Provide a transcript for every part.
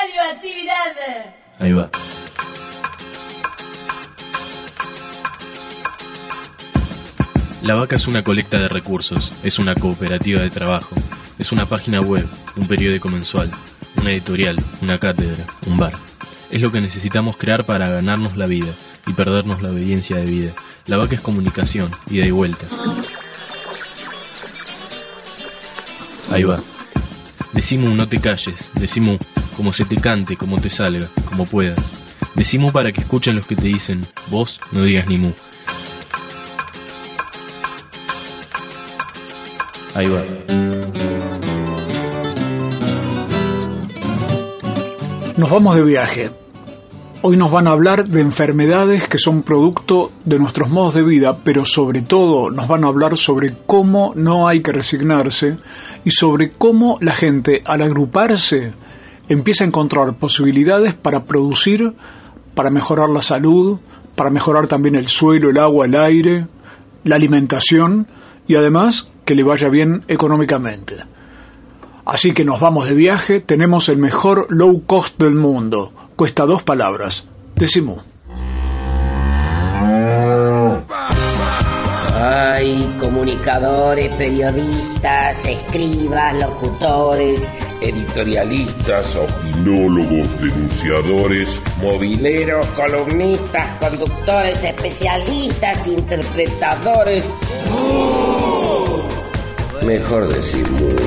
radioactividad. Ahí va. La Vaca es una colecta de recursos, es una cooperativa de trabajo, es una página web, un periódico mensual, una editorial, una cátedra, un bar. Es lo que necesitamos crear para ganarnos la vida y perdernos la obediencia de vida. La Vaca es comunicación, ida y vuelta. Ahí va. Decimu, no te calles. Decimu, como se te cante, como te salga, como puedas. Decimu para que escuchen los que te dicen, vos no digas ni mu. Ahí va. Nos vamos de viaje. Hoy nos van a hablar de enfermedades que son producto de nuestros modos de vida, pero sobre todo nos van a hablar sobre cómo no hay que resignarse y sobre cómo la gente, al agruparse, empieza a encontrar posibilidades para producir, para mejorar la salud, para mejorar también el suelo, el agua, el aire, la alimentación y además que le vaya bien económicamente. Así que nos vamos de viaje, tenemos el mejor low cost del mundo. Cuesta 2 palabras. Decimu. Hay comunicadores, periodistas, escribas, locutores, editorialistas, opinólogos, denunciadores, mobileros, columnistas, conductores, especialistas, interpretadores. Mejor decir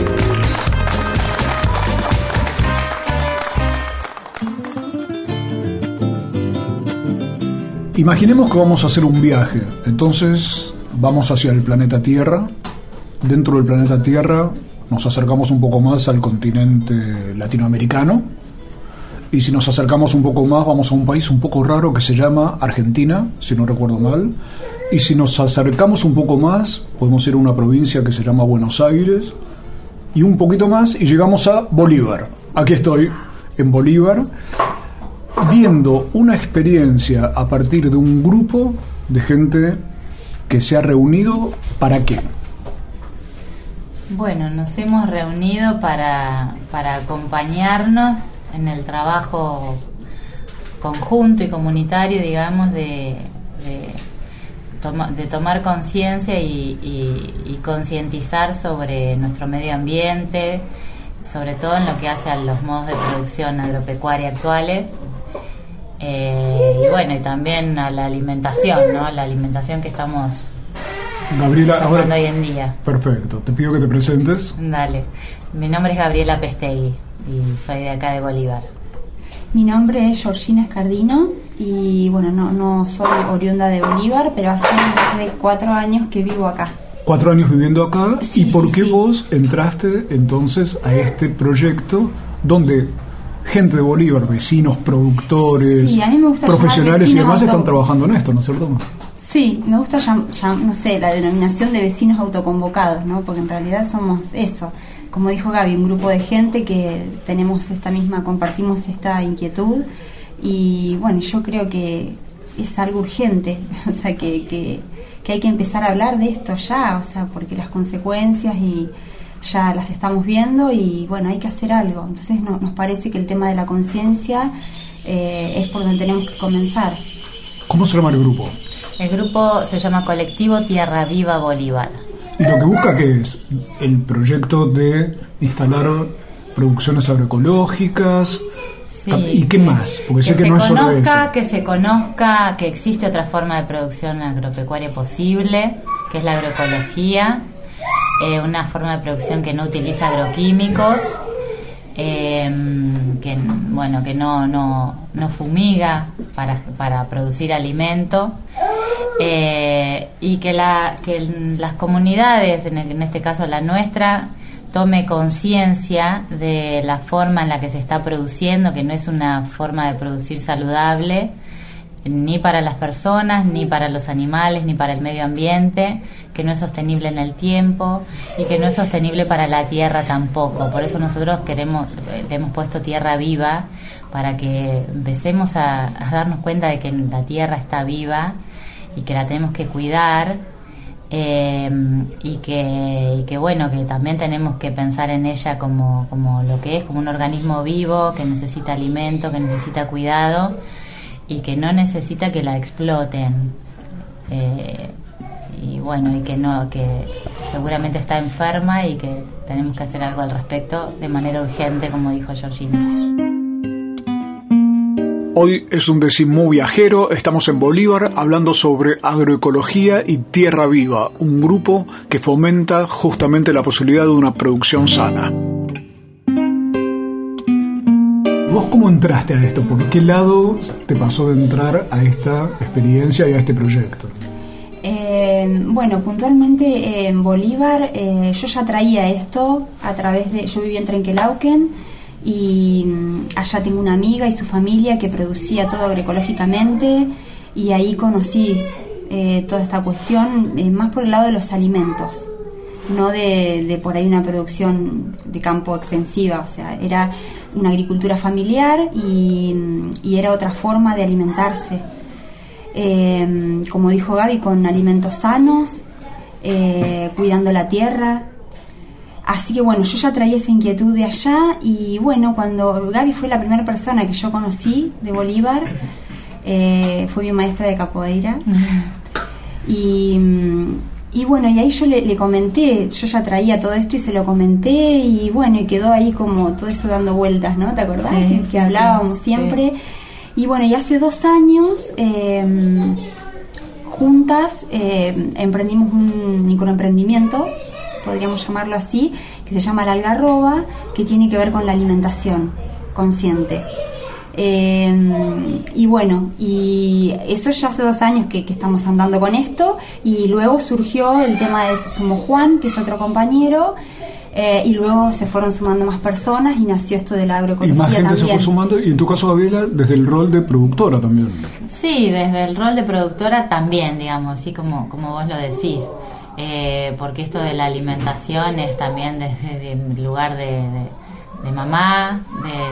Imaginemos que vamos a hacer un viaje, entonces vamos hacia el planeta Tierra. Dentro del planeta Tierra nos acercamos un poco más al continente latinoamericano y si nos acercamos un poco más vamos a un país un poco raro que se llama Argentina, si no recuerdo mal, y si nos acercamos un poco más podemos ir a una provincia que se llama Buenos Aires y un poquito más y llegamos a Bolívar. Aquí estoy en Bolívar, viendo una experiencia a partir de un grupo de gente que se ha reunido. ¿Para qué? Bueno, nos hemos reunido para acompañarnos en el trabajo conjunto y comunitario, digamos, de tomar conciencia y concientizar sobre nuestro medio ambiente, sobre todo en lo que hace a los modos de producción agropecuaria actuales. Y bueno, y también a la alimentación, ¿no? La alimentación que estamos Gabriela, tomando hoy en día. Perfecto, te pido que te presentes. Dale, mi nombre es Gabriela Pestegui y soy de acá de Bolívar. Mi nombre es Georgina Escardino y bueno, no soy oriunda de Bolívar, pero hace más de 4 años que vivo acá. 4 años viviendo acá. Sí, ¿Y por qué sí. vos entraste entonces a este proyecto donde gente de Bolívar, vecinos, productores, Sí, a mí me gusta profesionales y llamar demás vecinos están trabajando en esto, ¿no es cierto? Sí, me gusta no sé, la denominación de vecinos autoconvocados, ¿no? Porque en realidad somos eso. Como dijo Gaby, un grupo de gente que compartimos esta inquietud y bueno, yo creo que es algo urgente, o sea, que hay que empezar a hablar de esto ya, o sea, porque las consecuencias y ya las estamos viendo y bueno, hay que hacer algo. Entonces nos parece que el tema de la conciencia es por donde tenemos que comenzar. ¿Cómo se llama el grupo? El grupo se llama Colectivo Tierra Viva Bolívar. Y lo que busca que es el proyecto de instalar producciones agroecológicas. Sí, ¿Y qué más? Porque sé que no es solo eso. Que se conozca que existe otra forma de producción agropecuaria posible, que es la agroecología, una forma de producción que no utiliza agroquímicos, que no fumiga para producir alimento, y que las comunidades, en este caso la nuestra, tome conciencia de la forma en la que se está produciendo, que no es una forma de producir saludable ni para las personas, ni para los animales, ni para el medio ambiente, que no es sostenible en el tiempo y que no es sostenible para la tierra tampoco. Por eso nosotros le hemos puesto Tierra Viva, para que empecemos a darnos cuenta de que la tierra está viva y que la tenemos que cuidar, y que bueno, que también tenemos que pensar en ella como lo que es, como un organismo vivo que necesita alimento, que necesita cuidado y que no necesita que la exploten, y bueno, y que seguramente está enferma y que tenemos que hacer algo al respecto de manera urgente, como dijo Georgina. Hoy es un Decimú viajero, estamos en Bolívar hablando sobre agroecología y tierra viva, un grupo que fomenta justamente la posibilidad de una producción sana. ¿Vos cómo entraste a esto? ¿Por qué lado te pasó de entrar a esta experiencia y a este proyecto? Bueno, puntualmente en Bolívar yo ya traía esto a través de... Yo vivía en Trenquelauquen y allá tengo una amiga y su familia que producía todo agroecológicamente y ahí conocí toda esta cuestión más por el lado de los alimentos, no de por ahí una producción de campo extensiva, o sea, era una agricultura familiar y era otra forma de alimentarse, como dijo Gaby, con alimentos sanos, cuidando la tierra. Así que bueno, yo ya traía esa inquietud de allá y bueno, cuando Gaby fue la primera persona que yo conocí de Bolívar, fue mi maestra de capoeira. Y bueno, y ahí yo le comenté, yo ya traía todo esto y se lo comenté y bueno, y quedó ahí como todo eso dando vueltas, ¿no? ¿Te acordás? Sí, que hablábamos siempre. Sí. Y bueno, y hace 2 años juntas emprendimos un microemprendimiento, podríamos llamarlo así, que se llama La Algarroba, que tiene que ver con la alimentación consciente. Y bueno, y eso ya hace 2 años que estamos andando con esto, y luego surgió el tema de Sumo Juan, que es otro compañero, y luego se fueron sumando más personas y nació esto de la agroecología. Y más gente también se fue sumando, y en tu caso, Gabriela, desde el rol de productora también. Sí, desde el rol de productora también, digamos, así como vos lo decís. Porque esto de la alimentación es también desde el lugar de mamá,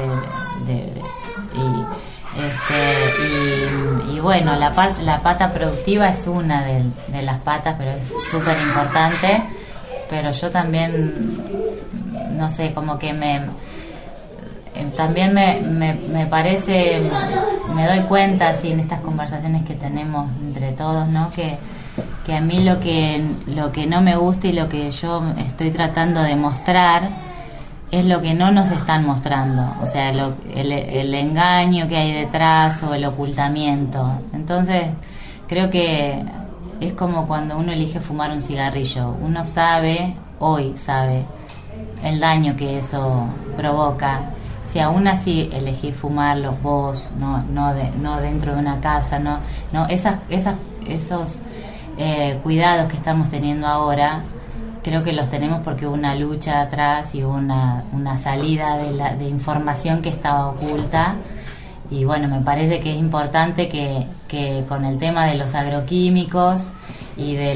y bueno, la pata productiva es una de las patas, pero es súper importante. Pero yo también, no sé, como que también me parece, me doy cuenta así en estas conversaciones que tenemos entre todos, ¿no? Que a mí lo que no me gusta y lo que yo estoy tratando de mostrar es lo que no nos están mostrando, o sea, el engaño que hay detrás o el ocultamiento. Entonces creo que es como cuando uno elige fumar un cigarrillo, uno hoy sabe el daño que eso provoca. Si aún así elegís fumarlo vos, no dentro de una casa, no esos cuidados que estamos teniendo ahora, creo que los tenemos porque hubo una lucha atrás y una salida de información que estaba oculta. Y bueno, me parece que es importante que con el tema de los agroquímicos y del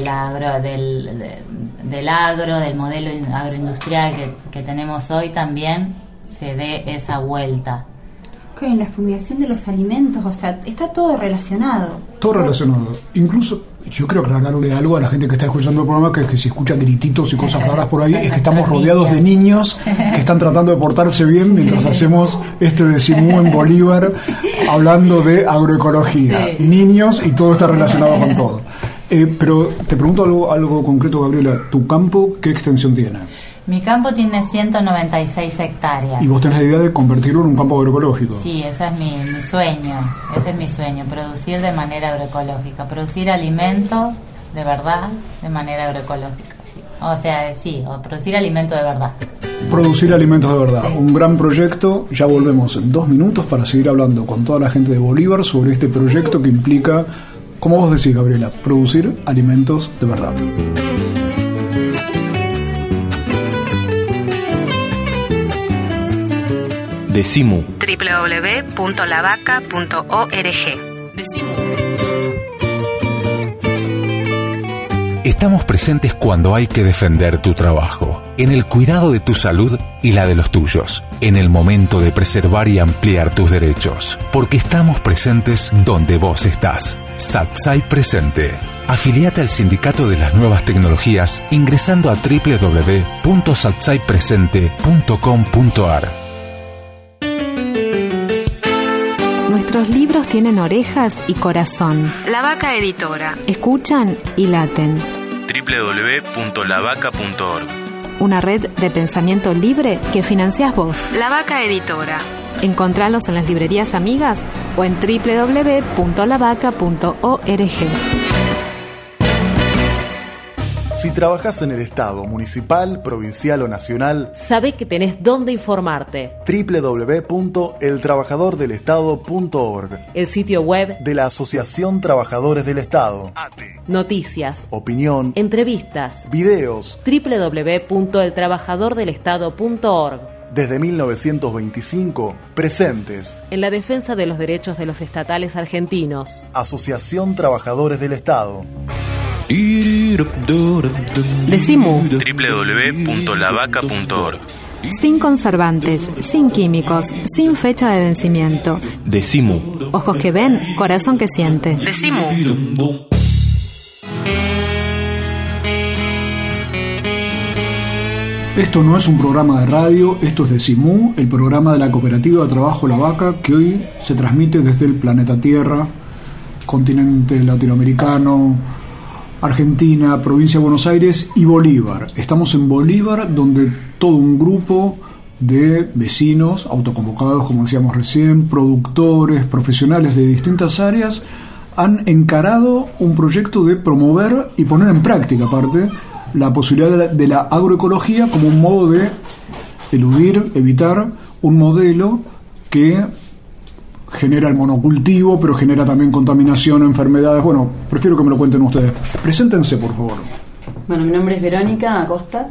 modelo agroindustrial que tenemos hoy también se dé esa vuelta. En la fumigación de los alimentos, o sea, está todo relacionado. Todo relacionado. Incluso, yo quiero aclararle algo a la gente que está escuchando el programa, que si escucha grititos y cosas raras por ahí, es que estamos rodeados de niños que están tratando de portarse bien mientras hacemos este Decimú en Bolívar, hablando de agroecología. Sí. Niños, y todo está relacionado con todo. Pero te pregunto algo concreto, Gabriela. ¿Tu campo qué extensión tiene? Mi campo tiene 196 hectáreas. ¿Y vos tenés la idea de convertirlo en un campo agroecológico? Sí, ese es mi sueño. Ese es mi sueño, producir de manera agroecológica, producir alimento de verdad de manera agroecológica. Sí. O sea, o producir alimento de verdad. Producir alimentos de verdad, sí. Un gran proyecto. Ya volvemos en 2 minutos para seguir hablando con toda la gente de Bolívar sobre este proyecto que implica, como vos decís, Gabriela, producir alimentos de verdad. Decimú. www.lavaca.org. Decimú. Estamos presentes cuando hay que defender tu trabajo, en el cuidado de tu salud y la de los tuyos, en el momento de preservar y ampliar tus derechos, porque estamos presentes donde vos estás. Satsai Presente. Afiliate al Sindicato de las Nuevas Tecnologías ingresando a www.satsaipresente.com.ar. Nuestros libros tienen orejas y corazón. La Vaca Editora. Escuchan y laten. www.lavaca.org. Una red de pensamiento libre que financiás vos. La Vaca Editora. Encontralos en las librerías amigas o en www.lavaca.org. Si trabajas en el Estado, municipal, provincial o nacional, sabe que tenés dónde informarte. www.eltrabajadordelestado.org, el sitio web de la Asociación Trabajadores del Estado. Noticias, opinión, entrevistas, videos. www.eltrabajadordelestado.org. Desde 1925, presentes en la defensa de los derechos de los estatales argentinos. Asociación Trabajadores del Estado. Decimu. www.lavaca.org. Sin conservantes, sin químicos, sin fecha de vencimiento. Decimu. Ojos que ven, corazón que siente. Decimu. Esto no es un programa de radio, esto es Decimu, el programa de la Cooperativa de Trabajo La Vaca, que hoy se transmite desde el planeta Tierra, continente latinoamericano, Argentina, provincia de Buenos Aires y Bolívar. Estamos en Bolívar, donde todo un grupo de vecinos, autoconvocados, como decíamos recién, productores, profesionales de distintas áreas, han encarado un proyecto de promover y poner en práctica, aparte, la posibilidad de la agroecología como un modo de evitar un modelo que genera el monocultivo, pero genera también contaminación, enfermedades. Bueno, prefiero que me lo cuenten ustedes. Preséntense, por favor. Bueno, mi nombre es Verónica Acosta.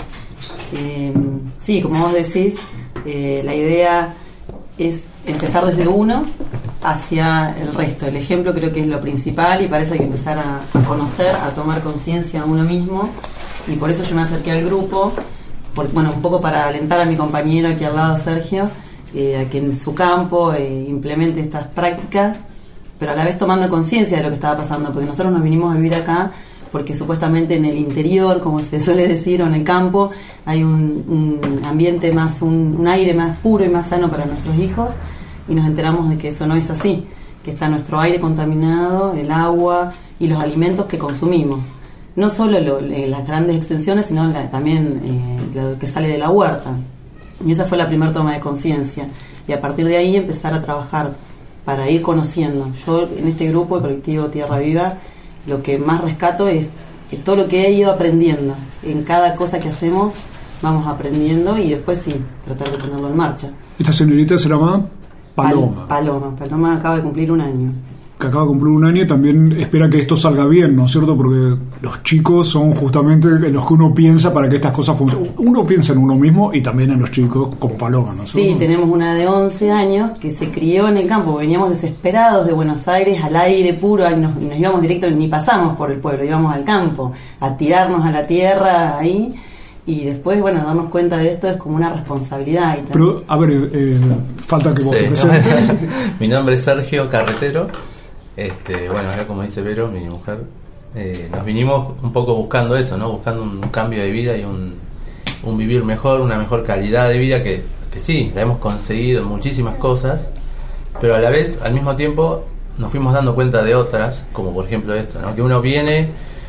Sí, como vos decís, la idea es empezar desde uno hacia el resto. El ejemplo creo que es lo principal y para eso hay que empezar a conocer, a tomar conciencia a uno mismo. Y por eso yo me acerqué al grupo, un poco para alentar a mi compañero aquí al lado, Sergio, a que en su campo implemente estas prácticas, pero a la vez tomando conciencia de lo que estaba pasando, porque nosotros nos vinimos a vivir acá porque supuestamente en el interior, como se suele decir, o en el campo, hay un ambiente más, un aire más puro y más sano para nuestros hijos, y nos enteramos de que eso no es así, que está nuestro aire contaminado, el agua y los alimentos que consumimos. No solo las grandes extensiones, sino también lo que sale de la huerta. Y esa fue la primera toma de conciencia. Y a partir de ahí empezar a trabajar para ir conociendo. Yo en este grupo, el colectivo Tierra Viva, lo que más rescato es todo lo que he ido aprendiendo. En cada cosa que hacemos vamos aprendiendo y después sí, tratar de ponerlo en marcha. Esta señorita se llama Paloma. Paloma acaba de cumplir un año. Que acaba de cumplir un año y también espera que esto salga bien, ¿no es cierto? Porque los chicos son justamente los que uno piensa para que estas cosas funcionen. Uno piensa en uno mismo y también en los chicos, como Paloma, ¿no es cierto? Sí, tenemos una de 11 años que se crió en el campo. Veníamos desesperados de Buenos Aires al aire puro y nos íbamos directo, ni pasamos por el pueblo, íbamos al campo, a tirarnos a la tierra ahí. Y después, darnos cuenta de esto es como una responsabilidad. Pero, a ver, falta que vos te presentes. Mi nombre es Sergio Carretero. Ahora como dice Vero, mi mujer, nos vinimos un poco buscando eso, ¿no? Buscando un cambio de vida y un vivir mejor, una mejor calidad de vida que sí, la hemos conseguido en muchísimas cosas, pero a la vez, al mismo tiempo, nos fuimos dando cuenta de otras, como por ejemplo esto, ¿no? Que uno viene,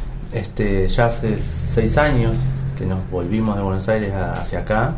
ya hace 6 años que nos volvimos de Buenos Aires hacia acá,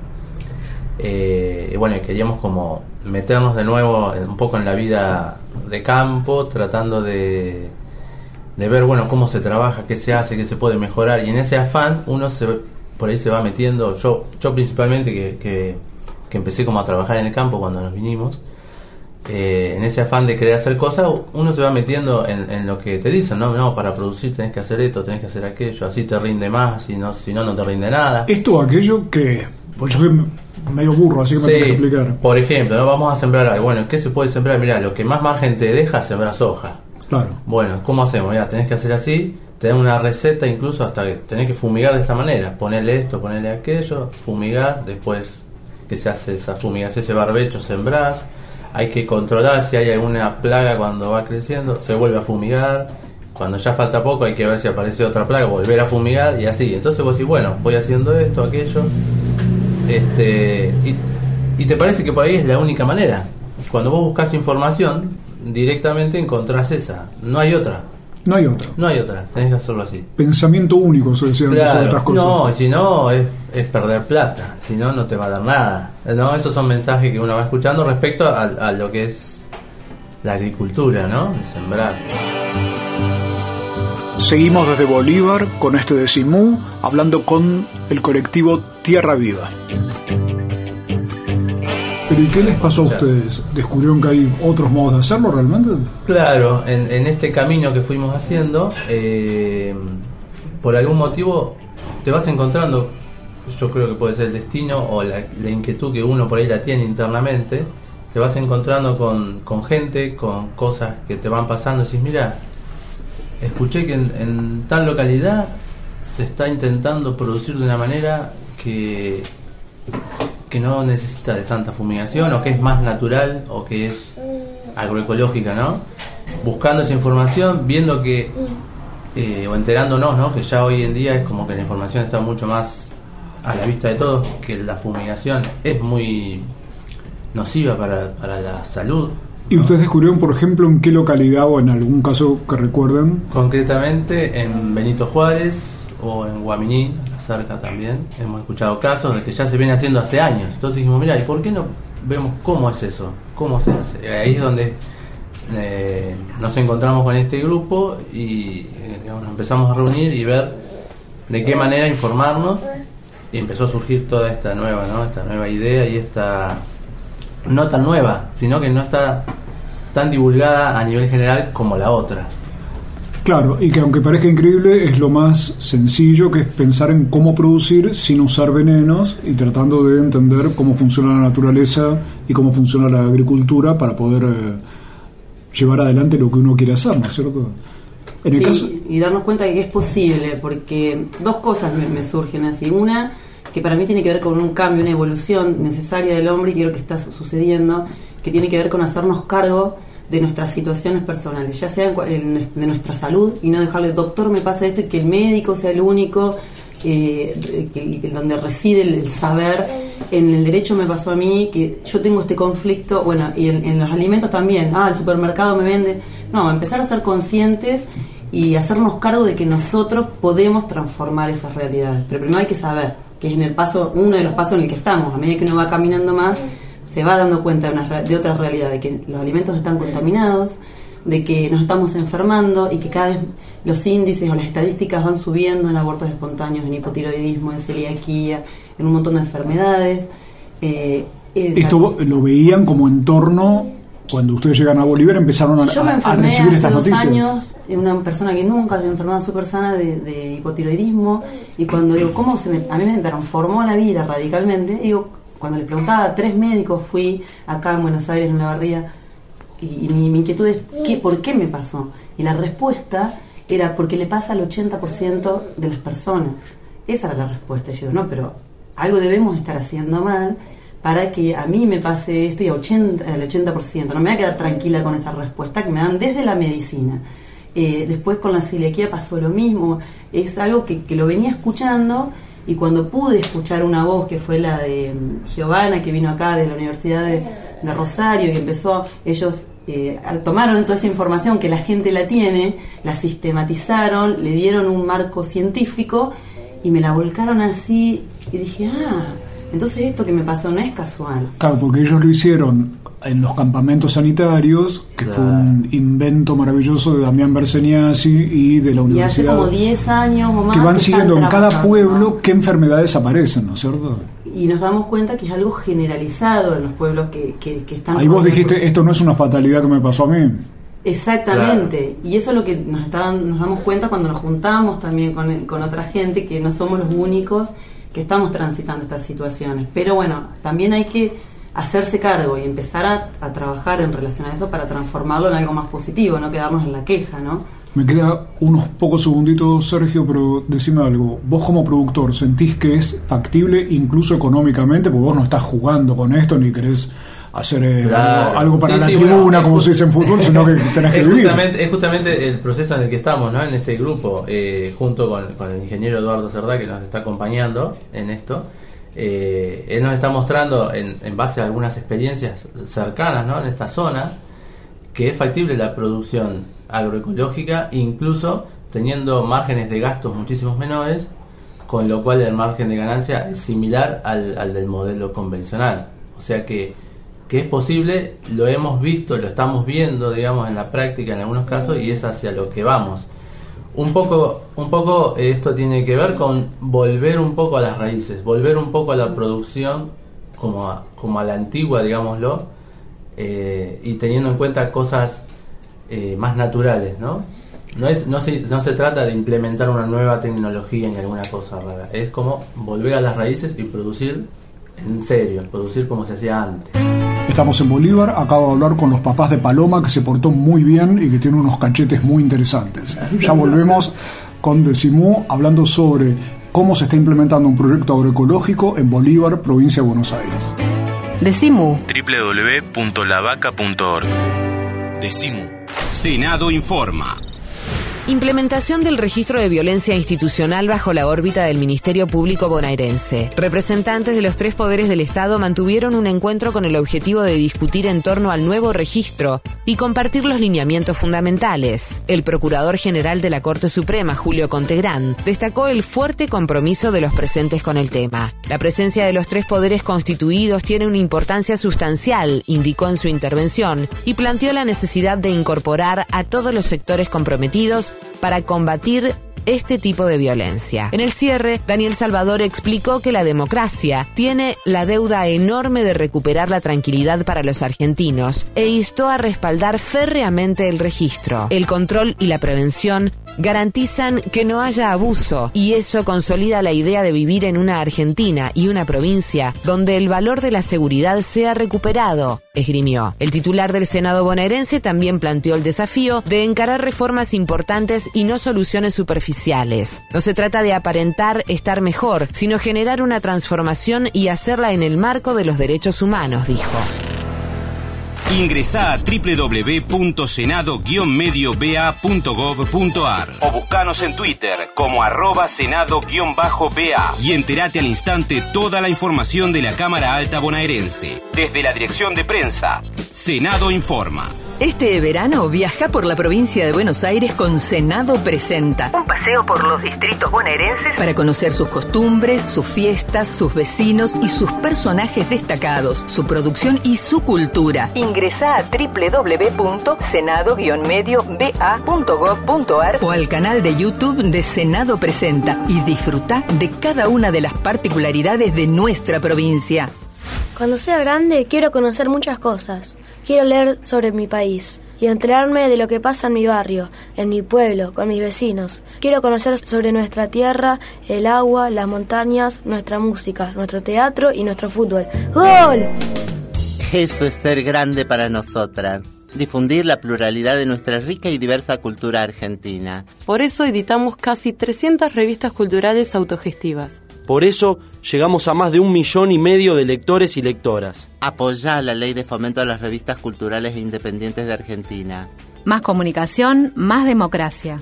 y queríamos como meternos de nuevo un poco en la vida de campo, tratando de ver cómo se trabaja, qué se hace, qué se puede mejorar, y en ese afán uno por ahí se va metiendo. Yo principalmente que empecé como a trabajar en el campo cuando nos vinimos, en ese afán de querer hacer cosas, uno se va metiendo en lo que te dicen, no, para producir tenés que hacer esto, tenés que hacer aquello, así te rinde más, si no te rinde nada. Esto o aquello que, pues yo soy medio burro, así que me tengo que explicar. Por ejemplo, vamos a sembrar algo. ¿Qué se puede sembrar? Mirá, lo que más margen te deja, sembrar soja. Claro. ¿Cómo hacemos? Ya tenés que hacer así, te dan una receta, incluso hasta que tenés que fumigar de esta manera, ponerle esto, ponerle aquello, fumigar, después que se hace esa fumigación, ese barbecho, sembrás, hay que controlar si hay alguna plaga cuando va creciendo, se vuelve a fumigar, cuando ya falta poco hay que ver si aparece otra plaga, volver a fumigar y así. Entonces vos decís, bueno, voy haciendo esto, aquello, y te parece que por ahí es la única manera. Cuando vos buscas información, directamente encontrás esa, no hay otra. No hay otra. No hay otra, tenés que hacerlo así. Pensamiento único, se decía antes de otras cosas. No, si no es perder plata, si no, no te va a dar nada. No, esos son mensajes que uno va escuchando respecto a lo que es la agricultura, ¿no? El sembrar. Seguimos desde Bolívar con este de Simú, hablando con el colectivo Tierra Viva. ¿Pero y qué les pasó a ustedes? ¿Descubrieron que hay otros modos de hacerlo realmente? Claro, en este camino que fuimos haciendo, por algún motivo te vas encontrando, yo creo que puede ser el destino o la inquietud que uno por ahí la tiene internamente, te vas encontrando con gente, con cosas que te van pasando y decís, mira, escuché que en tal localidad se está intentando producir de una manera que no necesita de tanta fumigación, o que es más natural, o que es agroecológica, ¿no? Buscando esa información, viendo que o enterándonos, ¿no? Que ya hoy en día es como que la información está mucho más a la vista de todos, que la fumigación es muy nociva para la salud. ¿Y ustedes descubrieron, por ejemplo, en qué localidad o en algún caso que recuerden? Concretamente en Benito Juárez o en Guaminí, cerca también, hemos escuchado casos de que ya se viene haciendo hace años. Entonces dijimos, mira, ¿y por qué no vemos cómo es eso? ¿Cómo se hace? Ahí es donde nos encontramos con este grupo y digamos, nos empezamos a reunir y ver de qué manera informarnos, y empezó a surgir toda esta nueva, ¿no? Esta nueva idea, y esta no tan nueva, sino que no está tan divulgada a nivel general como la otra. Claro, y que aunque parezca increíble, es lo más sencillo, que es pensar en cómo producir sin usar venenos y tratando de entender cómo funciona la naturaleza y cómo funciona la agricultura para poder llevar adelante lo que uno quiere hacer, ¿no es cierto? En el caso... y darnos cuenta de que es posible, porque dos cosas me surgen así. Una, que para mí tiene que ver con un cambio, una evolución necesaria del hombre, y creo que está sucediendo, que tiene que ver con hacernos cargo de nuestras situaciones personales, ya sea de nuestra salud, y no dejarle, doctor, me pasa esto, y que el médico sea el único donde reside el saber. En el derecho me pasó a mí que yo tengo este conflicto, bueno, y en los alimentos también, el supermercado me vende. No, empezar a ser conscientes y hacernos cargo de que nosotros podemos transformar esas realidades, pero primero hay que saber, que es uno de los pasos en el que estamos. A medida que uno va caminando más, se va dando cuenta de otra realidad, de que los alimentos están contaminados, de que nos estamos enfermando, y que cada vez los índices o las estadísticas van subiendo en abortos espontáneos, en hipotiroidismo, en celiaquía, en un montón de enfermedades. Esto lo veían como entorno cuando ustedes llegan a Bolívar, empezaron a recibir estas noticias. Yo me enfermé hace 2 años, una persona que nunca se ha enfermado, súper sana, de hipotiroidismo, y cuando digo, a mí me transformó la vida radicalmente, digo, cuando le preguntaba a 3 médicos, fui acá en Buenos Aires, en Olavarría, y mi inquietud es, ¿por qué me pasó? Y la respuesta era, porque le pasa al 80% de las personas. Esa era la respuesta. Y yo digo, no, pero algo debemos estar haciendo mal para que a mí me pase esto y al 80%. No me voy a quedar tranquila con esa respuesta que me dan desde la medicina. Después con la celiaquía pasó lo mismo. Es algo que lo venía escuchando, y cuando pude escuchar una voz que fue la de Giovanna, que vino acá de la Universidad de Rosario, y empezó, ellos tomaron toda esa información que la gente la tiene, la sistematizaron, le dieron un marco científico y me la volcaron así, y dije, entonces esto que me pasó no es casual. Claro, porque ellos lo hicieron en los campamentos sanitarios, que fue un invento maravilloso de Damián Berseniasi y de la universidad. Y hace como 10 años o más que van siguiendo en cada pueblo qué enfermedades aparecen, ¿no es cierto? Y nos damos cuenta que es algo generalizado en los pueblos que están... Ahí vos dijiste, esto no es una fatalidad que me pasó a mí. Exactamente, claro. Y eso es lo que nos damos cuenta cuando nos juntamos también con otra gente, que no somos los únicos que estamos transitando estas situaciones. Pero bueno, también hay que hacerse cargo y empezar a trabajar en relación a eso para transformarlo en algo más positivo, no quedarnos en la queja, ¿no? Me queda unos pocos segunditos, Sergio, pero decime algo. Vos como productor, ¿sentís que es factible incluso económicamente? Porque vos no estás jugando con esto ni querés hacer Claro. algo para Sí, la sí, tribuna, bueno, como se dice en fútbol, sino que tenés que vivir. Es justamente el proceso en el que estamos, ¿no? En este grupo, junto con el ingeniero Eduardo Cerdá, que nos está acompañando en esto. Él nos está mostrando, en base a algunas experiencias cercanas, ¿no? En esta zona, que es factible la producción agroecológica, incluso teniendo márgenes de gastos muchísimos menores, con lo cual el margen de ganancia es similar al del modelo convencional. O sea que es posible, lo hemos visto, lo estamos viendo, digamos, en la práctica en algunos casos, y es hacia lo que vamos. Un poco esto tiene que ver con volver un poco a las raíces, volver un poco a la producción como a la antigua, digámoslo, y teniendo en cuenta cosas más naturales, ¿no? No se trata de implementar una nueva tecnología en alguna cosa rara, es como volver a las raíces y producir en serio, producir como se hacía antes. Estamos en Bolívar, acabo de hablar con los papás de Paloma, que se portó muy bien y que tiene unos cachetes muy interesantes. Ya volvemos con Decimú hablando sobre cómo se está implementando un proyecto agroecológico en Bolívar, provincia de Buenos Aires. Decimú. www.lavaca.org. Decimú. Senado informa. Implementación del registro de violencia institucional bajo la órbita del Ministerio Público bonaerense. Representantes de los 3 poderes del Estado mantuvieron un encuentro con el objetivo de discutir en torno al nuevo registro y compartir los lineamientos fundamentales. El Procurador General de la Corte Suprema, Julio Contegrán, destacó el fuerte compromiso de los presentes con el tema. La presencia de los 3 poderes constituidos tiene una importancia sustancial, indicó en su intervención, y planteó la necesidad de incorporar a todos los sectores comprometidos para combatir este tipo de violencia. En el cierre, Daniel Salvador explicó que la democracia tiene la deuda enorme de recuperar la tranquilidad para los argentinos e instó a respaldar férreamente el registro. El control y la prevención garantizan que no haya abuso y eso consolida la idea de vivir en una Argentina y una provincia donde el valor de la seguridad sea recuperado, esgrimió. El titular del Senado bonaerense también planteó el desafío de encarar reformas importantes y no soluciones superficiales. No se trata de aparentar estar mejor, sino generar una transformación y hacerla en el marco de los derechos humanos, dijo. Ingresá a www.senado-medioba.gov.ar o buscanos en Twitter como @senado-ba y entérate al instante toda la información de la Cámara Alta bonaerense. Desde la dirección de prensa, Senado informa. Este verano viaja por la provincia de Buenos Aires con Senado Presenta. Un paseo por los distritos bonaerenses para conocer sus costumbres, sus fiestas, sus vecinos y sus personajes destacados, su producción y su cultura. Ingresá a www.senado-medioba.gov.ar o al canal de YouTube de Senado Presenta y disfruta de cada una de las particularidades de nuestra provincia. Cuando sea grande quiero conocer muchas cosas. Quiero leer sobre mi país y enterarme de lo que pasa en mi barrio, en mi pueblo, con mis vecinos. Quiero conocer sobre nuestra tierra, el agua, las montañas, nuestra música, nuestro teatro y nuestro fútbol. ¡Gol! Eso es ser grande para nosotras. Difundir la pluralidad de nuestra rica y diversa cultura argentina. Por eso editamos casi 300 revistas culturales autogestivas. Por eso llegamos a más de 1,5 millones de lectores y lectoras. Apoyá la ley de fomento a las revistas culturales e independientes de Argentina. Más comunicación, más democracia.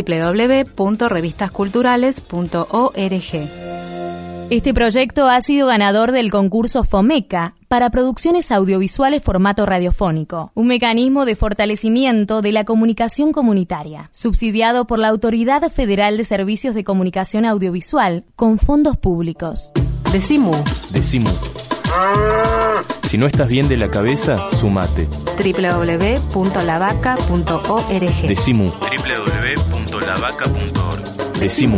www.revistasculturales.org. Este proyecto ha sido ganador del concurso FOMECA para producciones audiovisuales formato radiofónico, un mecanismo de fortalecimiento de la comunicación comunitaria, subsidiado por la Autoridad Federal de Servicios de Comunicación Audiovisual con fondos públicos. Decimú. Si no estás bien de la cabeza, sumate. www.lavaca.org. Decimú. www.lavaca.org. Decimú.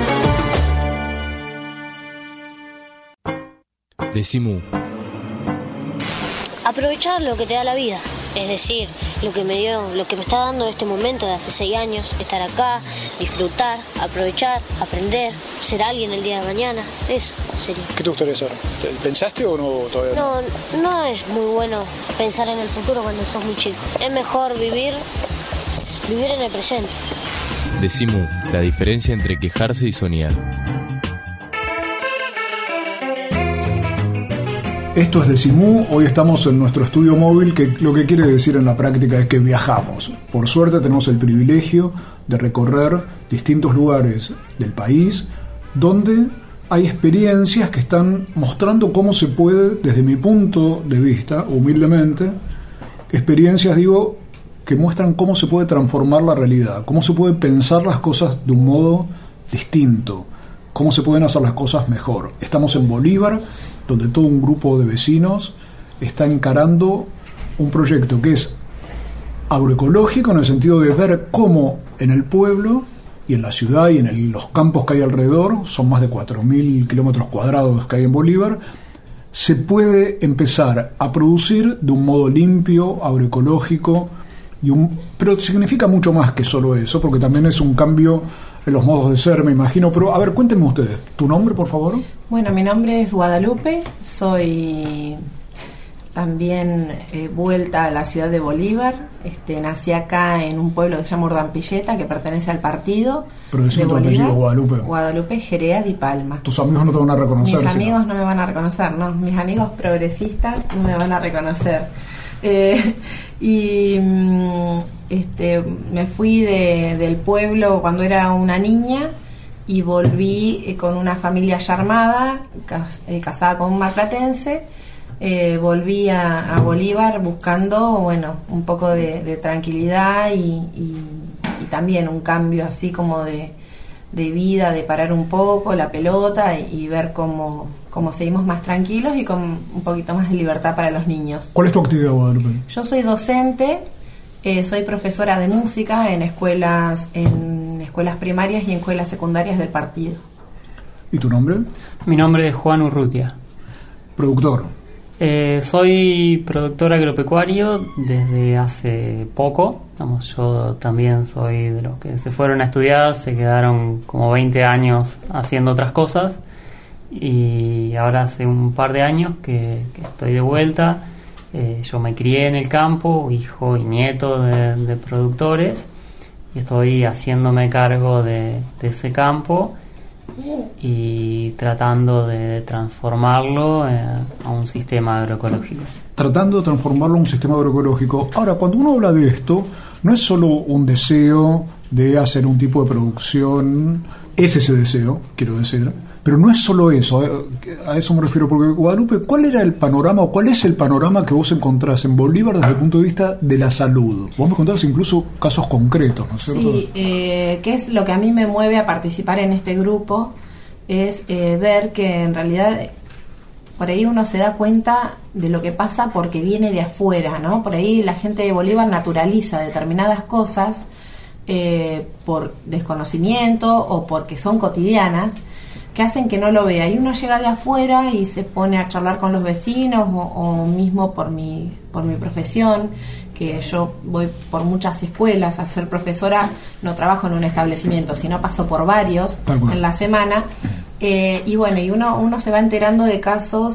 Decimú. Aprovechar lo que te da la vida, es decir, lo que me está dando este momento de hace 6 años, estar acá, disfrutar, aprovechar, aprender, ser alguien el día de mañana, eso sería. ¿Qué te gustaría ser? ¿Pensaste o no todavía? No es muy bueno pensar en el futuro cuando sos muy chico. Es mejor vivir en el presente. Decimú, la diferencia entre quejarse y soñar. Esto es Decimú, hoy estamos en nuestro estudio móvil, que lo que quiere decir en la práctica es que viajamos. Por suerte tenemos el privilegio de recorrer distintos lugares del país donde hay experiencias que están mostrando cómo se puede, desde mi punto de vista, humildemente, experiencias, digo, que muestran cómo se puede transformar la realidad, cómo se puede pensar las cosas de un modo distinto, cómo se pueden hacer las cosas mejor. Estamos en Bolívar, donde todo un grupo de vecinos está encarando un proyecto que es agroecológico, en el sentido de ver cómo en el pueblo y en la ciudad y en los campos que hay alrededor, son más de 4.000 kilómetros cuadrados que hay en Bolívar, se puede empezar a producir de un modo limpio, agroecológico, pero significa mucho más que solo eso, porque también es un cambio en los modos de ser, me imagino. Pero, a ver, cuéntenme ustedes, ¿tu nombre, por favor? Bueno, mi nombre es Guadalupe, soy también vuelta a la ciudad de Bolívar. Nací acá en un pueblo que se llama Urdampilleta, que pertenece al partido. Pero decime tu apellido, Guadalupe. Guadalupe Jerea Di Palma. ¿Tus amigos no te van a reconocer? Mis amigos no me van a reconocer, no. Mis amigos progresistas no me van a reconocer. Me fui del pueblo cuando era una niña y volví con una familia ya armada, casada con un marplatense. Volví a Bolívar buscando, bueno, un poco de tranquilidad y también un cambio así como de vida, de parar un poco la pelota y ver cómo seguimos más tranquilos y con un poquito más de libertad para los niños. ¿Cuál es tu actividad, Guadalupe? Yo soy docente, soy profesora de música en escuelas primarias y en escuelas secundarias del partido. ¿Y tu nombre? Mi nombre es Juan Urrutia. ¿Productor? Soy productor agropecuario desde hace poco. Yo también soy de los que se fueron a estudiar, se quedaron como 20 años haciendo otras cosas y ahora hace un par de años que estoy de vuelta. Yo me crié en el campo, hijo y nieto de productores, y estoy haciéndome cargo de ese campo y tratando de transformarlo a un sistema agroecológico. Tratando de transformarlo a un sistema agroecológico. Ahora, cuando uno habla de esto, no es solo un deseo de hacer un tipo de producción, es ese deseo, quiero decir, pero no es solo eso, a eso me refiero, porque Guadalupe, ¿cuál era el panorama o cuál es el panorama que vos encontrás en Bolívar desde el punto de vista de la salud? Vos me contabas incluso casos concretos, ¿no es cierto? Sí, que es lo que a mí me mueve a participar en este grupo, es ver que en realidad por ahí uno se da cuenta de lo que pasa porque viene de afuera, ¿no? Por ahí la gente de Bolívar naturaliza determinadas cosas por desconocimiento o porque son cotidianas, que hacen que no lo vea, y uno llega de afuera y se pone a charlar con los vecinos o mismo por mi profesión, que yo voy por muchas escuelas a ser profesora, no trabajo en un establecimiento, sino paso por varios en la semana, y bueno, y uno se va enterando de casos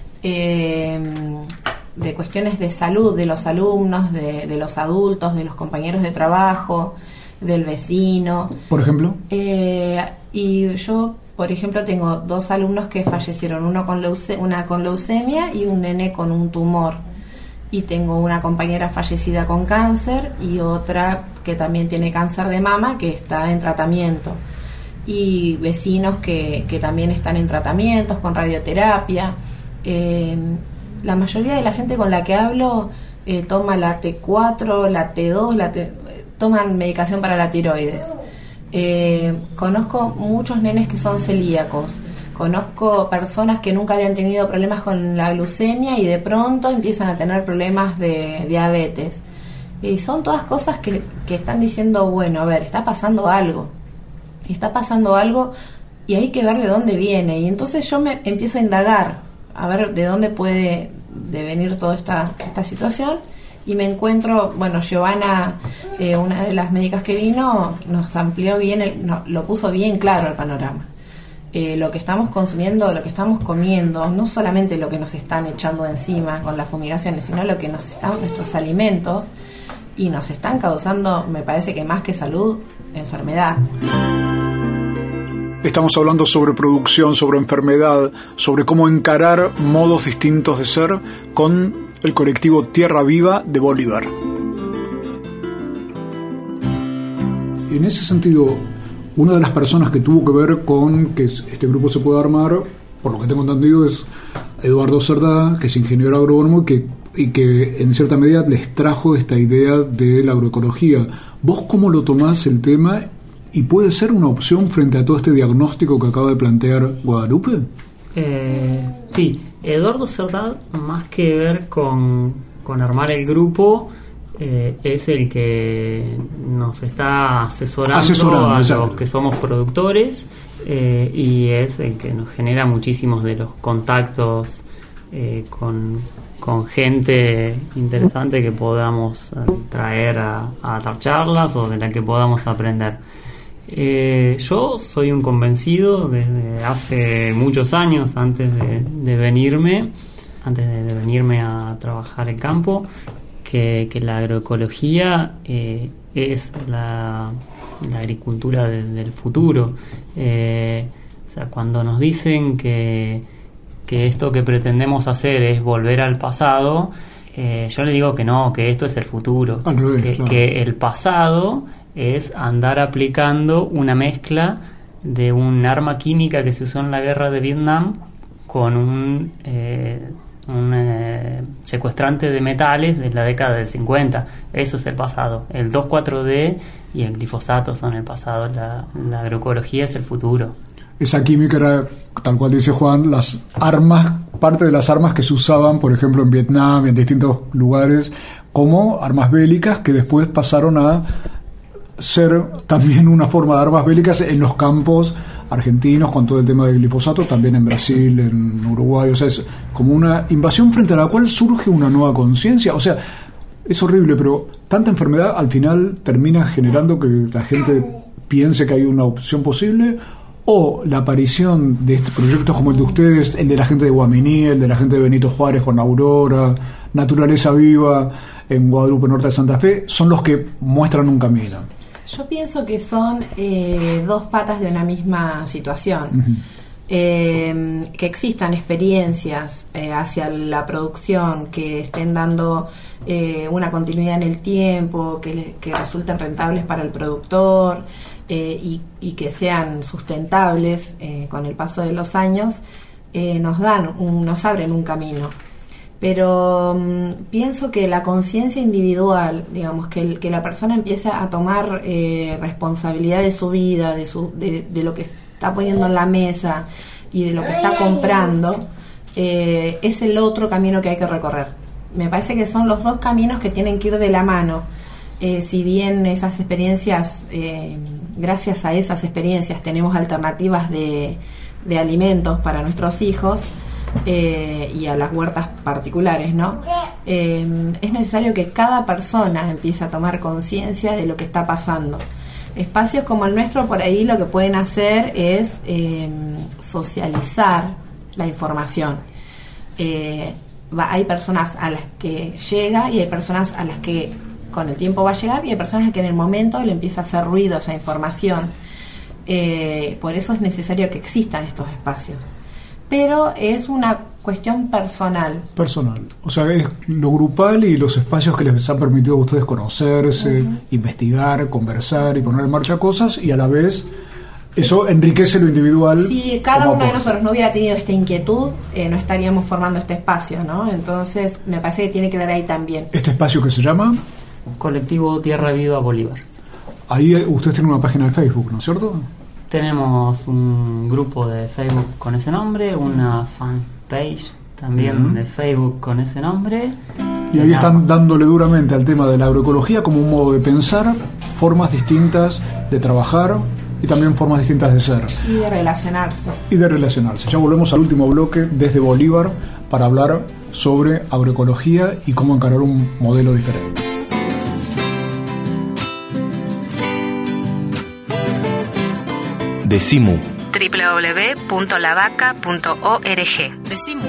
de cuestiones de salud, de los alumnos, de los adultos, de los compañeros de trabajo, del vecino. ¿Por ejemplo? Y yo, por ejemplo, tengo 2 alumnos que fallecieron, una con leucemia y un nene con un tumor. Y tengo una compañera fallecida con cáncer y otra que también tiene cáncer de mama, que está en tratamiento. Y vecinos que también están en tratamientos con radioterapia. La mayoría de la gente con la que hablo toma la T4, la T2, toman medicación para la tiroides. Conozco muchos nenes que son celíacos. Conozco personas que nunca habían tenido problemas con la glucemia y de pronto empiezan a tener problemas de diabetes. Y son todas cosas que están diciendo, bueno, a ver, está pasando algo y hay que ver de dónde viene. Y entonces yo me empiezo a indagar, a ver de dónde puede venir toda esta situación. Y me encuentro, bueno, Giovanna, una de las médicas que vino, nos amplió bien, lo puso bien claro el panorama. Lo que estamos consumiendo, lo que estamos comiendo, no solamente lo que nos están echando encima con las fumigaciones, sino lo que nuestros alimentos, y nos están causando, me parece que más que salud, enfermedad. Estamos hablando sobre producción, sobre enfermedad, sobre cómo encarar modos distintos de ser con el colectivo Tierra Viva de Bolívar. En ese sentido, una de las personas que tuvo que ver con que este grupo se pueda armar, por lo que tengo entendido, es Eduardo Cerdá, que es ingeniero agrónomo y que en cierta medida les trajo esta idea de la agroecología. ¿Vos cómo lo tomás el tema y puede ser una opción frente a todo este diagnóstico que acaba de plantear Guadalupe? Sí, Eduardo Cerdá, más que ver con armar el grupo, es el que nos está asesorando a los que somos productores, y es el que nos genera muchísimos de los contactos con gente interesante que podamos traer a dar charlas o de la que podamos aprender. Yo soy un convencido desde hace muchos años, antes de venirme a trabajar en campo, que la agroecología es la agricultura del futuro. O sea, cuando nos dicen que esto que pretendemos hacer es volver al pasado, yo le digo que no, que esto es el futuro. Al revés, claro. Que el pasado es andar aplicando una mezcla de un arma química que se usó en la guerra de Vietnam con un secuestrante de metales de la década del 50. Eso es el pasado. El 2,4-D y el glifosato son el pasado. La agroecología es el futuro. Esa química era, tal cual dice Juan, las armas, parte de las armas que se usaban, por ejemplo, en Vietnam y en distintos lugares, como armas bélicas que después pasaron a ser también una forma de armas bélicas en los campos argentinos, con todo el tema del glifosato, también en Brasil, en Uruguay. O sea, es como una invasión frente a la cual surge una nueva conciencia. O sea, es horrible, pero tanta enfermedad al final termina generando que la gente piense que hay una opción posible, o la aparición de este proyectos como el de ustedes, el de la gente de Guaminí, el de la gente de Benito Juárez con Aurora, Naturaleza Viva en Guadalupe Norte de Santa Fe, son los que muestran un camino. Yo pienso que son dos patas de una misma situación. Uh-huh. Que existan experiencias hacia la producción que estén dando una continuidad en el tiempo, que resulten rentables para el productor, y que sean sustentables con el paso de los años, nos abren un camino. Pero pienso que la conciencia individual, digamos, que la persona empiece a tomar responsabilidad de su vida, de lo que está poniendo en la mesa y de lo que está comprando, es el otro camino que hay que recorrer. Me parece que son los dos caminos que tienen que ir de la mano. Si bien esas experiencias, gracias a esas experiencias tenemos alternativas de alimentos para nuestros hijos, y a las huertas particulares, ¿no? Es necesario que cada persona empiece a tomar conciencia de lo que está pasando. Espacios como el nuestro por ahí lo que pueden hacer es socializar la información. Hay personas a las que llega y hay personas a las que con el tiempo va a llegar, y hay personas que en el momento le empieza a hacer ruido esa información. Por eso es necesario que existan estos espacios. Pero es una cuestión personal. O sea, es lo grupal y los espacios que les han permitido a ustedes conocerse, uh-huh, investigar, conversar y poner en marcha cosas, y a la vez eso enriquece lo individual. Si cada uno de nosotros no hubiera tenido esta inquietud, no estaríamos formando este espacio, ¿no? Entonces me parece que tiene que ver ahí también. ¿Este espacio que se llama? Colectivo Tierra Viva Bolívar. Ahí ustedes tienen una página de Facebook, ¿no es cierto? Tenemos un grupo de Facebook con ese nombre, una fanpage también de Facebook con ese nombre. Y ahí están dándole duramente al tema de la agroecología como un modo de pensar, formas distintas de trabajar y también formas distintas de ser. Y de relacionarse. Ya volvemos al último bloque desde Bolívar para hablar sobre agroecología y cómo encarar un modelo diferente. Decimu. www.lavaca.org. Decimu.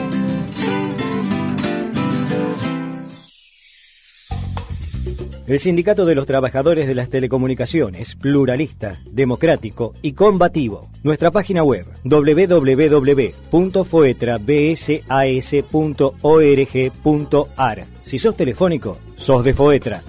El Sindicato de los Trabajadores de las Telecomunicaciones, pluralista, democrático y combativo. Nuestra página web www.foetrabsas.org.ar. Si sos telefónico, sos de Foetra.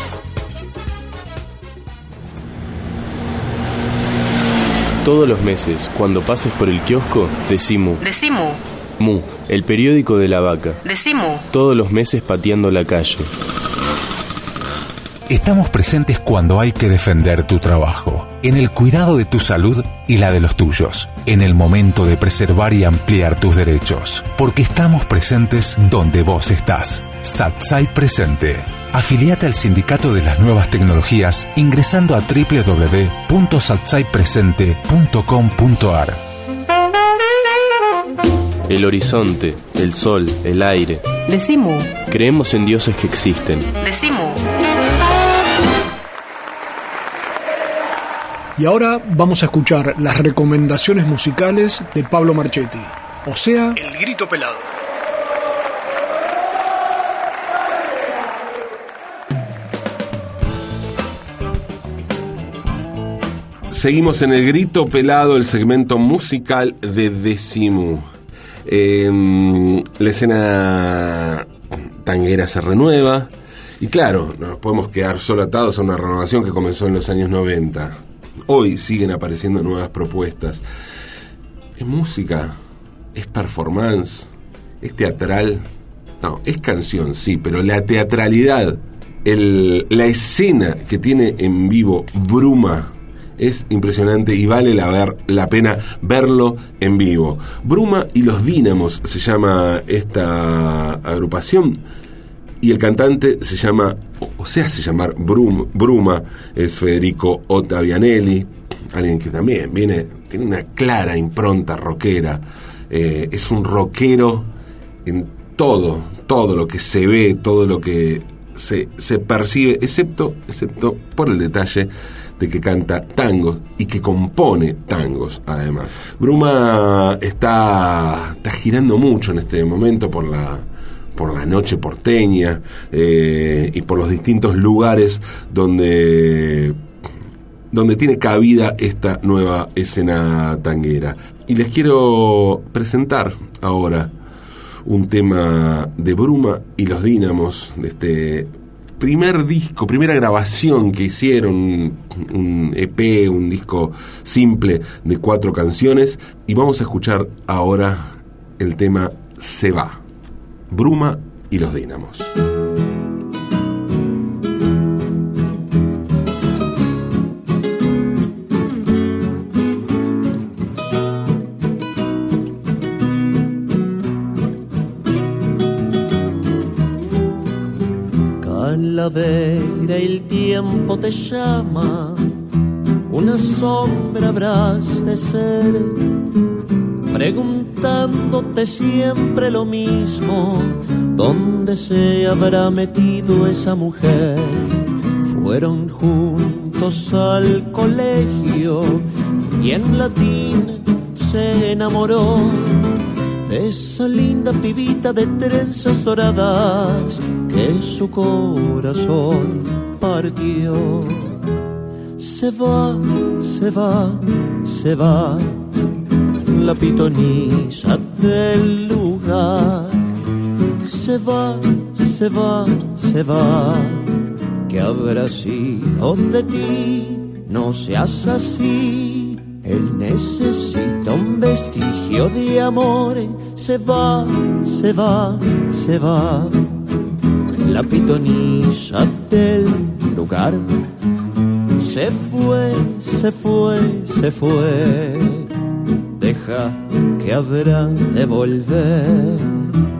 Todos los meses, cuando pases por el kiosco, decí mu. Decí mu. Mu, el periódico de la vaca. Decí mu. Todos los meses pateando la calle. Estamos presentes cuando hay que defender tu trabajo, en el cuidado de tu salud y la de los tuyos, en el momento de preservar y ampliar tus derechos, porque estamos presentes donde vos estás. Satsai Presente. Afiliate al Sindicato de las Nuevas Tecnologías ingresando a www.satsaipresente.com.ar. El horizonte, el sol, el aire. Decí mu. Creemos en dioses que existen. Decí mu. Y ahora vamos a escuchar las recomendaciones musicales de Pablo Marchetti, o sea, El Grito Pelado. Seguimos en El Grito Pelado, el segmento musical de Decí mu. La escena tanguera se renueva y claro, no nos podemos quedar solo atados a una renovación que comenzó en los años 90. Hoy siguen apareciendo nuevas propuestas. ¿Es música? ¿Es performance? ¿Es teatral? No, es canción, sí, pero la teatralidad, la escena que tiene en vivo Bruma es impresionante y vale la pena verlo en vivo. Bruma y los Dínamos se llama esta agrupación y el cantante se llama, o se hace llamar Bruma, es Federico Ottavianelli, alguien que también tiene una clara impronta rockera, es un rockero en todo lo que se ve, todo lo que se percibe, excepto por el detalle de que canta tangos y que compone tangos además. Bruma está girando mucho en este momento por la noche porteña y por los distintos lugares donde tiene cabida esta nueva escena tanguera. Y les quiero presentar ahora un tema de Bruma y los Dínamos, de este primer disco, primera grabación que hicieron, un EP, un disco simple de 4 canciones, y vamos a escuchar ahora el tema Se va, Bruma y los Dínamos. Calavera, el tiempo te llama, una sombra habrás de ser, preguntándote siempre lo mismo, ¿dónde se habrá metido esa mujer? Fueron juntos al colegio y en latín se enamoró de esa linda pibita de trenzas doradas que su corazón partió. Se va, se va, se va la pitonisa del lugar. Se va, se va, se va. ¿Qué habrá sido de ti? No seas así. Él necesita un vestigio de amor. Se va, se va, se va la pitonisa del lugar. Se fue, se fue, se fue. Deja que habrá de volver.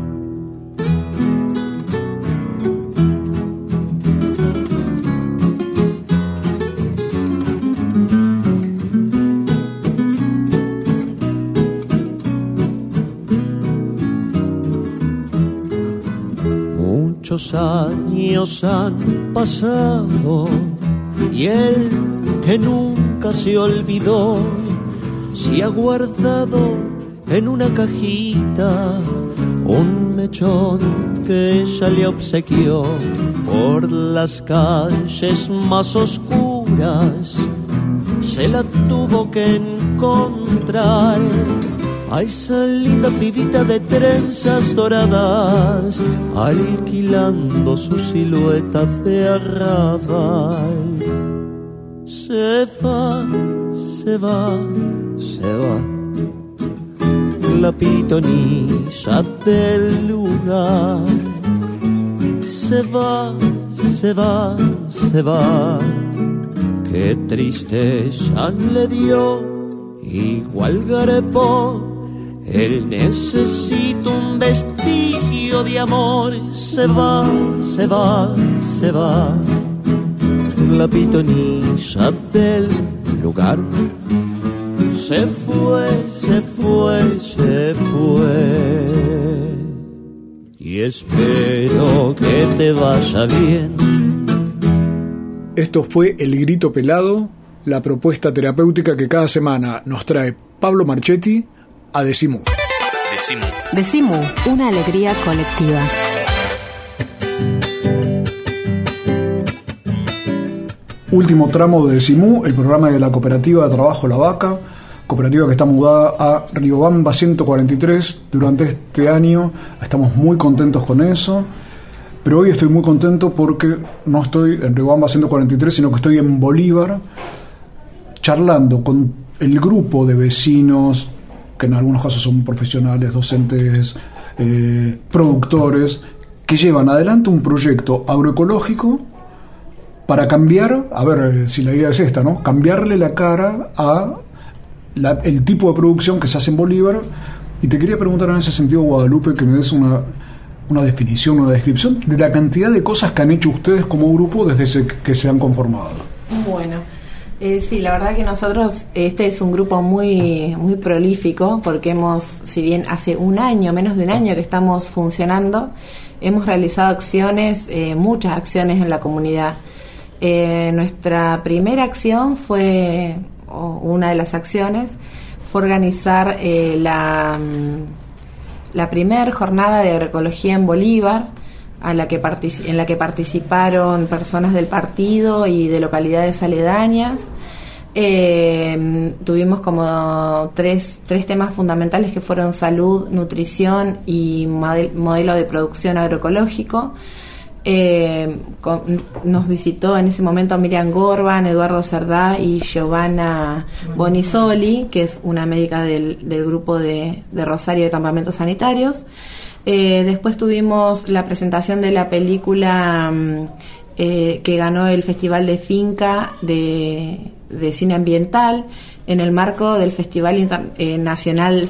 Muchos años han pasado y él, que nunca se olvidó, se ha guardado en una cajita un mechón que ella le obsequió por las calles más oscuras. Se la tuvo que encontrar a esa linda pibita de trenzas doradas, alquilando su silueta de arrabal. Se va, se va, se va la pitonisa del lugar. Se va, se va, se va. Qué tristeza le dio, igual garepó. Él necesita un vestigio de amor. Se va, se va, se va la pitonisa del lugar. Se fue, se fue, se fue. Y espero que te vaya bien. Esto fue El Grito Pelado, la propuesta terapéutica que cada semana nos trae Pablo Marchetti a Decimú. Decimú. Decimú, una alegría colectiva. Último tramo de Decimú, el programa de la Cooperativa de Trabajo La Vaca, cooperativa que está mudada a Riobamba 143 durante este año. Estamos muy contentos con eso, pero hoy estoy muy contento porque no estoy en Riobamba 143, sino que estoy en Bolívar, charlando con el grupo de vecinos, que en algunos casos son profesionales, docentes, productores, que llevan adelante un proyecto agroecológico para cambiar, a ver si la idea es esta, ¿no? Cambiarle la cara a el tipo de producción que se hace en Bolívar. Y te quería preguntar en ese sentido, Guadalupe, que me des una definición, una descripción de la cantidad de cosas que han hecho ustedes como grupo desde que se han conformado. Bueno, sí, la verdad que nosotros, este es un grupo muy, muy prolífico, porque hemos, si bien hace menos de un año que estamos funcionando, hemos realizado acciones, muchas acciones en la comunidad. Nuestra primera acción fue, o una de las acciones, fue organizar la primer jornada de agroecología en Bolívar, en la que participaron personas del partido y de localidades aledañas. Tuvimos como tres temas fundamentales que fueron salud, nutrición y modelo de producción agroecológico. Nos visitó en ese momento Miriam Gorban, Eduardo Cerdá y Giovanna Bonisoli, que es una médica del grupo de Rosario de Campamentos Sanitarios. Después tuvimos la presentación de la película que ganó el Festival de Finca de Cine Ambiental en el marco del Festival Nacional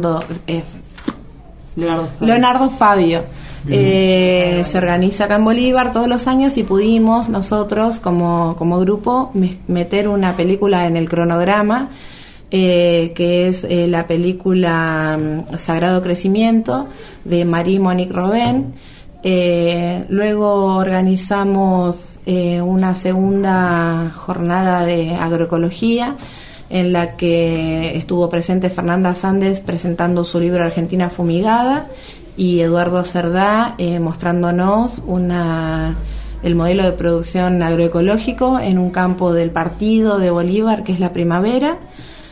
Leonardo Fabio. Se organiza acá en Bolívar todos los años y pudimos nosotros como grupo meter una película en el cronograma, que es la película Sagrado Crecimiento de Marie-Monique Robin. Luego organizamos una segunda jornada de agroecología en la que estuvo presente Fernanda Sandes presentando su libro Argentina Fumigada y Eduardo Cerdá mostrándonos el modelo de producción agroecológico en un campo del partido de Bolívar, que es La Primavera.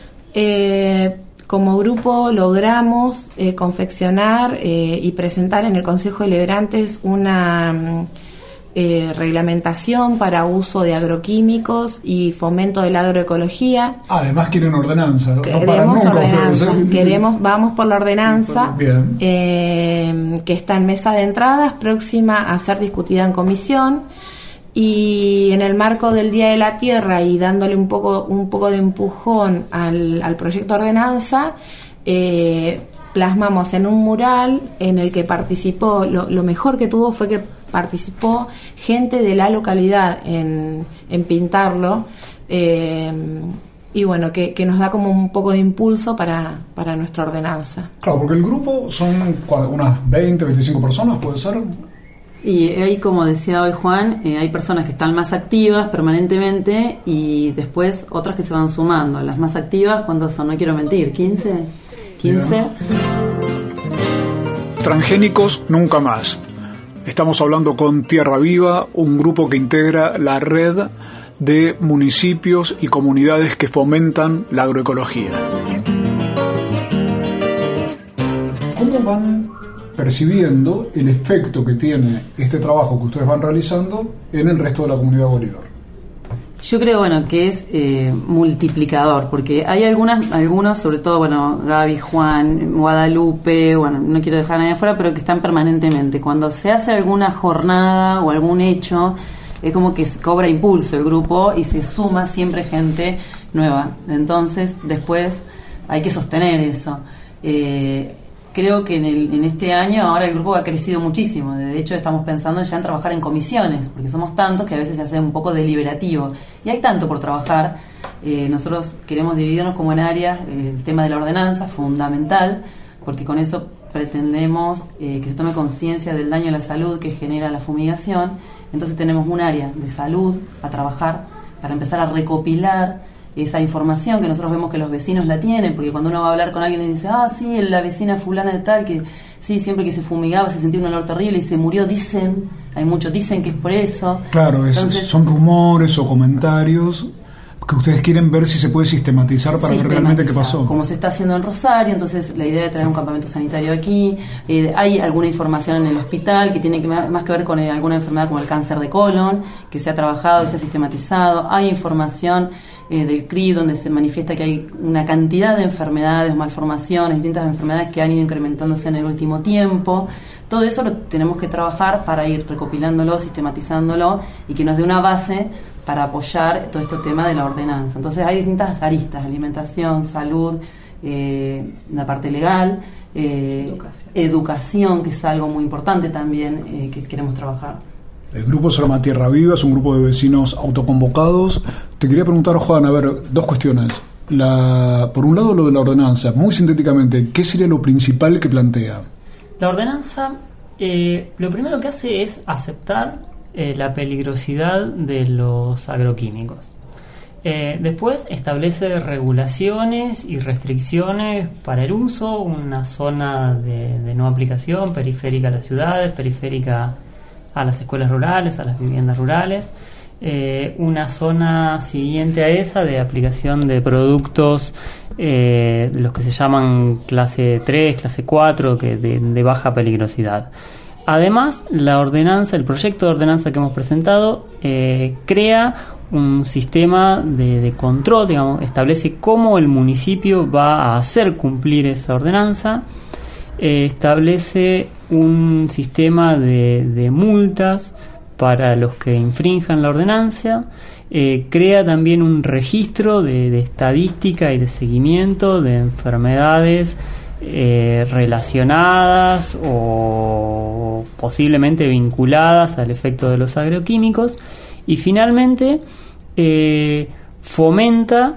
Como grupo logramos confeccionar y presentar en el Consejo Deliberantes una reglamentación para uso de agroquímicos y fomento de la agroecología. Además quieren ordenanza, ¿no? Queremos ordenanza. Vamos por la ordenanza. Bien. Que está en mesa de entradas, próxima a ser discutida en comisión. Y en el marco del Día de la Tierra y dándole un poco de empujón al proyecto ordenanza, plasmamos en un mural en el que participó, lo mejor que tuvo fue que participó gente de la localidad en pintarlo, y bueno, que nos da como un poco de impulso para nuestra ordenanza. Claro, porque el grupo son unas 20, 25 personas, ¿puede ser? Y ahí, como decía hoy Juan, hay personas que están más activas permanentemente y después otras que se van sumando. Las más activas, ¿cuántas son? No quiero mentir, ¿15? 15. Transgénicos nunca más. Estamos hablando con Tierra Viva, un grupo que integra la red de municipios y comunidades que fomentan la agroecología. ¿Cómo van percibiendo el efecto que tiene este trabajo que ustedes van realizando en el resto de la comunidad Bolívar? Yo creo, que es multiplicador, porque hay algunos, sobre todo, Gaby, Juan, Guadalupe, no quiero dejar a nadie afuera, pero que están permanentemente. Cuando se hace alguna jornada o algún hecho, es como que cobra impulso el grupo y se suma siempre gente nueva. Entonces, después hay que sostener eso. Creo que en este año ahora el grupo ha crecido muchísimo. De hecho, estamos pensando ya en trabajar en comisiones, porque somos tantos que a veces se hace un poco deliberativo. Y hay tanto por trabajar. Nosotros queremos dividirnos como en áreas. El tema de la ordenanza, fundamental, porque con eso pretendemos que se tome conciencia del daño a la salud que genera la fumigación. Entonces tenemos un área de salud a trabajar para empezar a recopilar esa información que nosotros vemos que los vecinos la tienen, porque cuando uno va a hablar con alguien y dice, sí, la vecina fulana de tal, que sí, siempre que se fumigaba se sentía un olor terrible y se murió, hay muchos dicen que es por eso. Claro, entonces, son rumores o comentarios que ustedes quieren ver si se puede sistematizar para ver realmente qué pasó. Como se está haciendo en Rosario, entonces la idea de traer un campamento sanitario aquí. Hay alguna información en el hospital que tiene más que ver con alguna enfermedad como el cáncer de colon, que se ha trabajado y se ha sistematizado. Hay información del CRIB donde se manifiesta que hay una cantidad de enfermedades, malformaciones, distintas enfermedades que han ido incrementándose en el último tiempo. Todo eso lo tenemos que trabajar para ir recopilándolo, sistematizándolo y que nos dé una base para apoyar todo este tema de la ordenanza. Entonces hay distintas aristas: alimentación, salud, la parte legal, educación, que es algo muy importante también que queremos trabajar. El grupo se llama Tierra Viva, es un grupo de vecinos autoconvocados. Te quería preguntar, Juan, dos cuestiones. Por un lado, lo de la ordenanza, muy sintéticamente, ¿qué sería lo principal que plantea? La ordenanza, lo primero que hace es aceptar la peligrosidad de los agroquímicos. Después establece regulaciones y restricciones para el uso, una zona de no aplicación periférica a las ciudades, periférica a las escuelas rurales, a las viviendas rurales, una zona siguiente a esa de aplicación de productos los que se llaman clase 3, clase 4, que de baja peligrosidad. Además, la ordenanza, el proyecto de ordenanza que hemos presentado, crea un sistema de control, establece cómo el municipio va a hacer cumplir esa ordenanza, establece un sistema de multas para los que infrinjan la ordenanza, crea también un registro de estadística y de seguimiento de enfermedades relacionadas o posiblemente vinculadas al efecto de los agroquímicos, y finalmente fomenta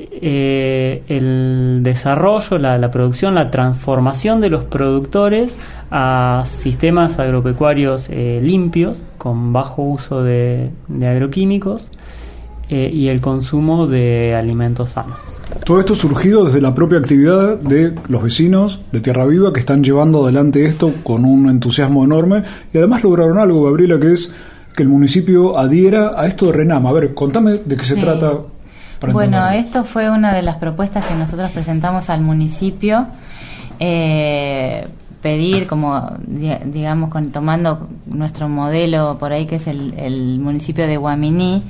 el desarrollo, la producción, la transformación de los productores a sistemas agropecuarios limpios, con bajo uso de agroquímicos, y el consumo de alimentos sanos. Todo esto surgido desde la propia actividad de los vecinos de Tierra Viva, que están llevando adelante esto con un entusiasmo enorme, y además lograron algo, Gabriela, que es que el municipio adhiera a esto de Renama. A ver, contame de qué se trata. Bueno, esto fue una de las propuestas que nosotros presentamos al municipio, pedir, como digamos, tomando nuestro modelo por ahí, que es el municipio de Guaminí,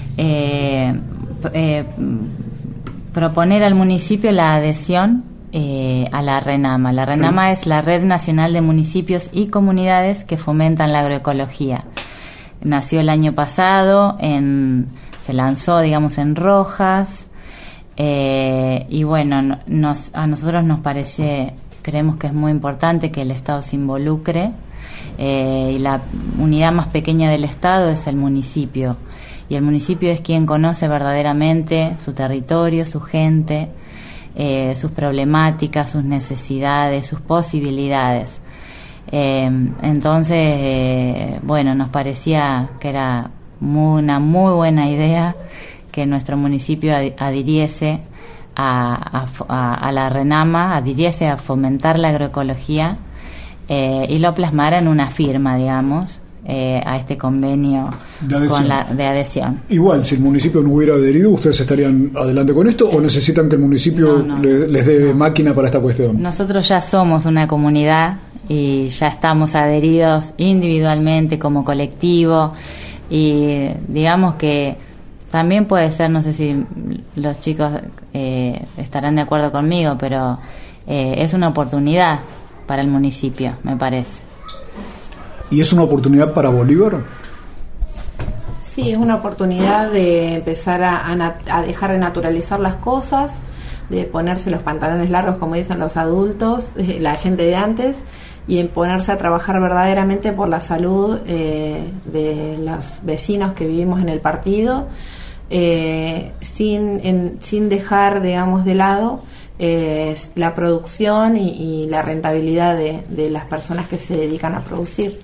proponer al municipio la adhesión a la RENAMA. La RENAMA es la Red Nacional de Municipios y Comunidades que fomentan la agroecología. Nació el año pasado, se lanzó, digamos, en Rojas, y bueno, a nosotros nos parece, creemos que es muy importante que el Estado se involucre, y la unidad más pequeña del Estado es el municipio, y el municipio es quien conoce verdaderamente su territorio, su gente, sus problemáticas, sus necesidades, sus posibilidades. Entonces, bueno, nos parecía que era una muy buena idea que nuestro municipio adhiriese a la RENAMA, adhiriese a fomentar la agroecología, y lo plasmara en una firma, digamos, a este convenio de adhesión. Igual, si el municipio no hubiera adherido, ¿ustedes estarían adelante con esto o necesitan que el municipio les dé máquina para esta cuestión? Nosotros ya somos una comunidad y ya estamos adheridos individualmente como colectivo, y digamos que también puede ser, no sé si los chicos estarán de acuerdo conmigo, pero es una oportunidad para el municipio, me parece. ¿Y es una oportunidad para Bolívar? Sí, es una oportunidad de empezar a dejar de naturalizar las cosas, de ponerse los pantalones largos, como dicen los adultos, la gente de antes, y en ponerse a trabajar verdaderamente por la salud de los vecinos que vivimos en el partido, sin dejar, digamos, de lado la producción y la rentabilidad de las personas que se dedican a producir.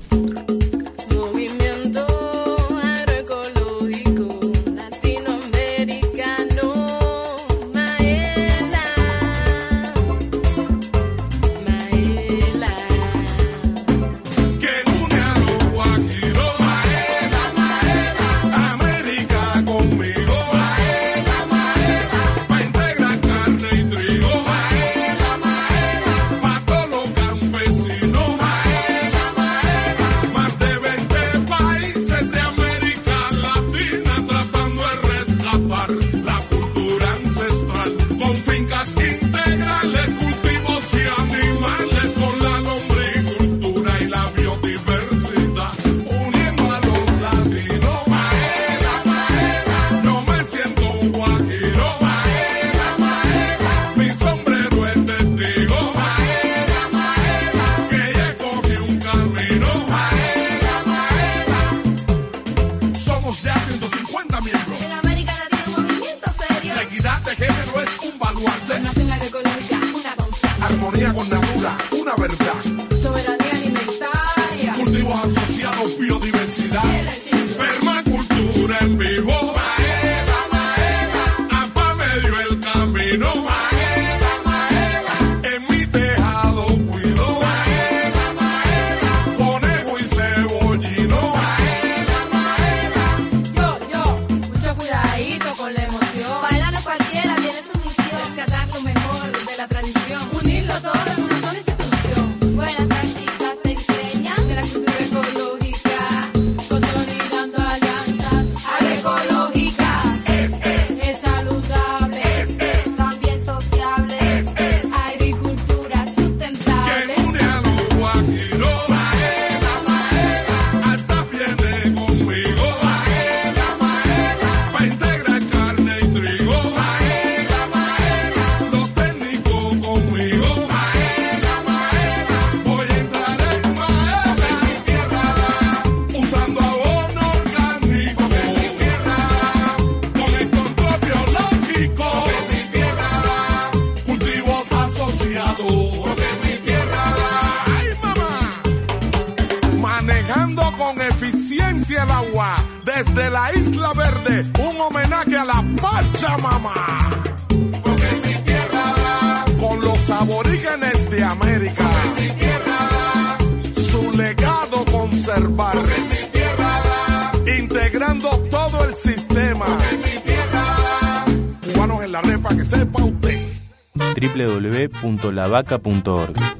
el agua desde la Isla Verde, un homenaje a la Pachamama. Porque en mi tierra, con los aborígenes de América, porque en mi tierra, su legado conservar, porque en mi tierra, integrando todo el sistema, porque en mi tierra, cubanos en la repa, que sepa usted. www.lavaca.org